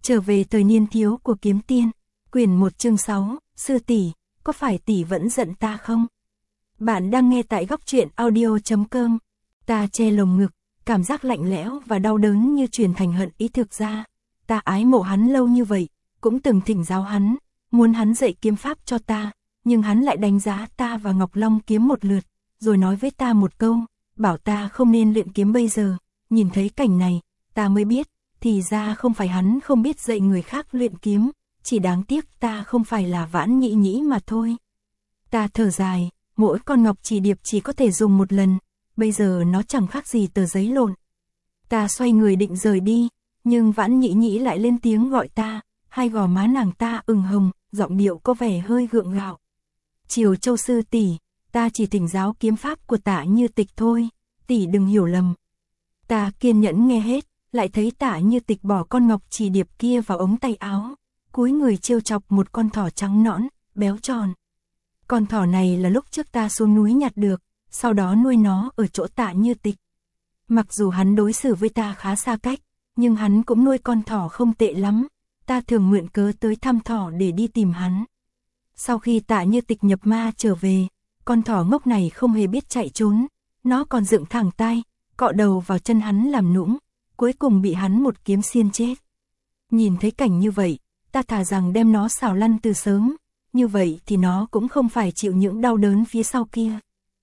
Trở về thời niên thiếu của kiếm tiên, quyển 1 chương 6, sư tỷ, có phải tỷ vẫn giận ta không? Bạn đang nghe tại góc truyện audio.com. Ta che lồng ngực, cảm giác lạnh lẽo và đau đớn như chuyển thành hận ý. Thực ra, ta ái mộ hắn lâu như vậy, cũng từng thỉnh giáo hắn, muốn hắn dạy kiếm pháp cho ta, nhưng hắn lại đánh giá ta và Ngọc Long kiếm một lượt, rồi nói với ta một câu, bảo ta không nên luyện kiếm bây giờ. Nhìn thấy cảnh này, ta mới biết, thì ra không phải hắn không biết dạy người khác luyện kiếm, chỉ đáng tiếc ta không phải là Vãn Nhĩ Nhĩ mà thôi. Ta thở dài, mỗi con ngọc chỉ điệp chỉ có thể dùng một lần, bây giờ nó chẳng khác gì tờ giấy lộn. Ta xoay người định rời đi, nhưng Vãn Nhĩ Nhĩ lại lên tiếng gọi ta, hai gò má nàng ta ửng hồng, giọng điệu có vẻ hơi gượng gạo. Triều Châu sư tỷ, ta chỉ thỉnh giáo kiếm pháp của Tạ Như Tịch thôi, tỷ đừng hiểu lầm. Ta kiên nhẫn nghe hết, lại thấy Tạ Như Tịch bỏ con ngọc chỉ điệp kia vào ống tay áo, cúi người trêu chọc một con thỏ trắng nõn, béo tròn. Con thỏ này là lúc trước ta xuống núi nhặt được, sau đó nuôi nó ở chỗ Tạ Như Tịch. Mặc dù hắn đối xử với ta khá xa cách, nhưng hắn cũng nuôi con thỏ không tệ lắm, ta thường mượn cớ tới thăm thỏ để đi tìm hắn. Sau khi Tạ Như Tịch nhập ma trở về, con thỏ ngốc này không hề biết chạy trốn, nó còn dựng thẳng tai, cọ đầu vào chân hắn làm nũng, cuối cùng bị hắn một kiếm xiên chết. Nhìn thấy cảnh như vậy, ta thà rằng đem nó xào lăn từ sớm, như vậy thì nó cũng không phải chịu những đau đớn phía sau kia.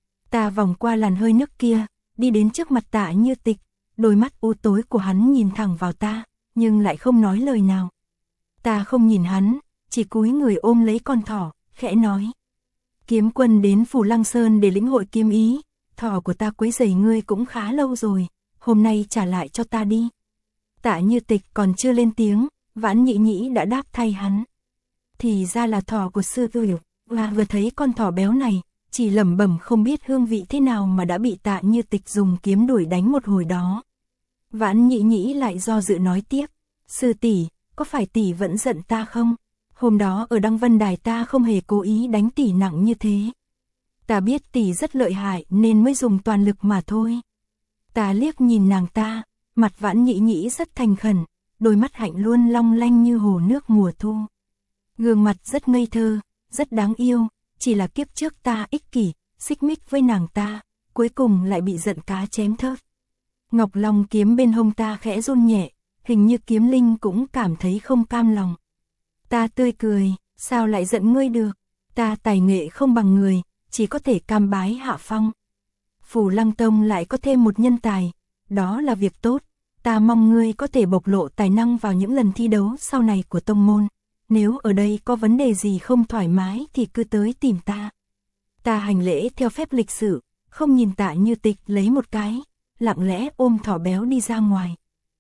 Ta vòng qua làn hơi nước kia, đi đến trước mặt Tạ Như Tịch, đôi mắt u tối của hắn nhìn thẳng vào ta, nhưng lại không nói lời nào. Ta không nhìn hắn, chỉ cúi người ôm lấy con thỏ, khẽ nói. Kiếm quân đến Phù Lăng Sơn để lĩnh hội kiếm ý, thỏ của ta quấy rầy ngươi cũng khá lâu rồi, hôm nay trả lại cho ta đi. Tạ Như Tịch còn chưa lên tiếng, Vãn Nhĩ Nhĩ đã đáp thay hắn. Thì ra là thỏ của sư tử, và vừa thấy con thỏ béo này, chỉ lẩm bẩm không biết hương vị thế nào mà đã bị Tạ Như Tịch dùng kiếm đuổi đánh một hồi đó. Vãn Nhĩ Nhĩ lại do dự nói tiếp, sư tỷ, có phải tỷ vẫn giận ta không? Hôm đó ở Đăng Vân Đài ta không hề cố ý đánh tỷ nặng như thế. Ta biết tỷ rất lợi hại nên mới dùng toàn lực mà thôi. Ta liếc nhìn nàng ta, mặt Vãn Nhĩ Nhĩ rất thành khẩn, đôi mắt hạnh luôn long lanh như hồ nước mùa thu. Gương mặt rất ngây thơ, rất đáng yêu, chỉ là kiếp trước ta ích kỷ, xích mích với nàng ta, cuối cùng lại bị giận cá chém thớt. Ngọc Long kiếm bên hông ta khẽ run nhẹ, hình như kiếm linh cũng cảm thấy không cam lòng. Ta tươi cười, sao lại giận ngươi được, ta tài nghệ không bằng người, chỉ có thể cam bái hạ phong. Phù Lăng Tông lại có thêm một nhân tài, đó là việc tốt, ta mong ngươi có thể bộc lộ tài năng vào những lần thi đấu sau này của tông môn. Nếu ở đây có vấn đề gì không thoải mái thì cứ tới tìm ta. Ta hành lễ theo phép lịch sự, không nhìn Tạ Như Tịch lấy một cái, lặng lẽ ôm thỏ béo đi ra ngoài.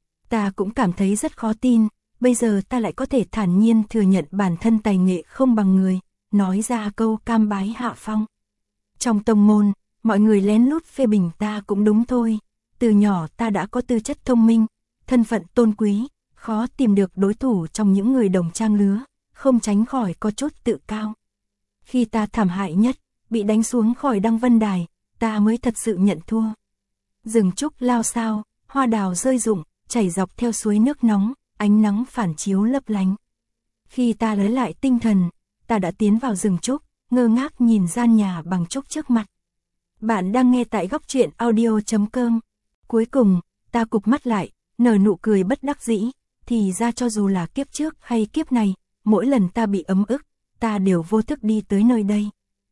Ta cũng cảm thấy rất khó tin, bây giờ ta lại có thể thản nhiên thừa nhận bản thân tài nghệ không bằng người, nói ra câu cam bái hạ phong. Trong tông môn, mọi người lén lút phê bình ta cũng đúng thôi, từ nhỏ ta đã có tư chất thông minh, thân phận tôn quý, khó tìm được đối thủ trong những người đồng trang lứa, không tránh khỏi có chút tự cao. Khi ta thảm hại nhất, bị đánh xuống khỏi Đăng Vân Đài, ta mới thật sự nhận thua. Rừng trúc lao sao, hoa đào rơi rụng, chảy dọc theo suối nước nóng, ánh nắng phản chiếu lấp lánh. Khi ta lấy lại tinh thần, ta đã tiến vào rừng trúc, ngơ ngác nhìn gian nhà bằng trúc trước mặt. Bạn đang nghe tại góc truyện audio.com. Cuối cùng, ta cụp mắt lại, nở nụ cười bất đắc dĩ, thì ra cho dù là kiếp trước hay kiếp này, mỗi lần ta bị ấm ức, ta đều vô thức đi tới nơi đây.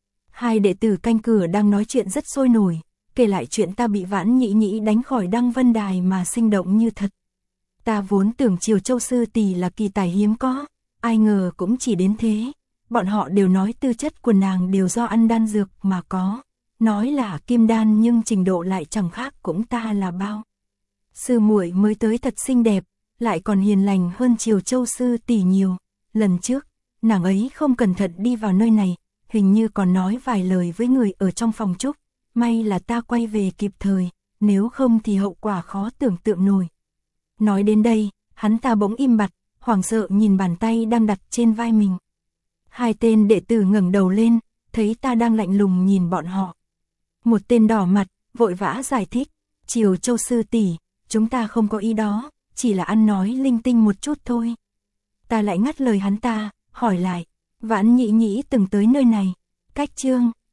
Hai đệ tử canh cửa đang nói chuyện rất sôi nổi, kể lại chuyện ta bị Vãn Nhĩ Nhĩ đánh khỏi Đăng Vân Đài mà sinh động như thật. Ta vốn tưởng Triều Châu sư tỷ là kỳ tài hiếm có, ai ngờ cũng chỉ đến thế. Bọn họ đều nói tư chất của nàng đều do ăn đan dược mà có, nói là kim đan nhưng trình độ lại chẳng khác cũng ta là bao. Sư muội mới tới thật xinh đẹp, lại còn hiền lành hơn Triều Châu sư tỷ nhiều. Lần trước, nàng ấy không cẩn thận đi vào nơi này, hình như còn nói vài lời với người ở trong phòng trúc, may là ta quay về kịp thời, nếu không thì hậu quả khó tưởng tượng nổi. Nói đến đây, hắn ta bỗng im bặt, hoảng sợ nhìn bàn tay đang đặt trên vai mình. Hai tên đệ tử ngẩng đầu lên, thấy ta đang lạnh lùng nhìn bọn họ. Một tên đỏ mặt, vội vã giải thích, Triều Châu sư tỷ, chúng ta không có ý đó, chỉ là ăn nói linh tinh một chút thôi. ta lại ngắt lời hắn ta, hỏi lại, Vãn Nhĩ Nhĩ từng tới nơi này. Cách chương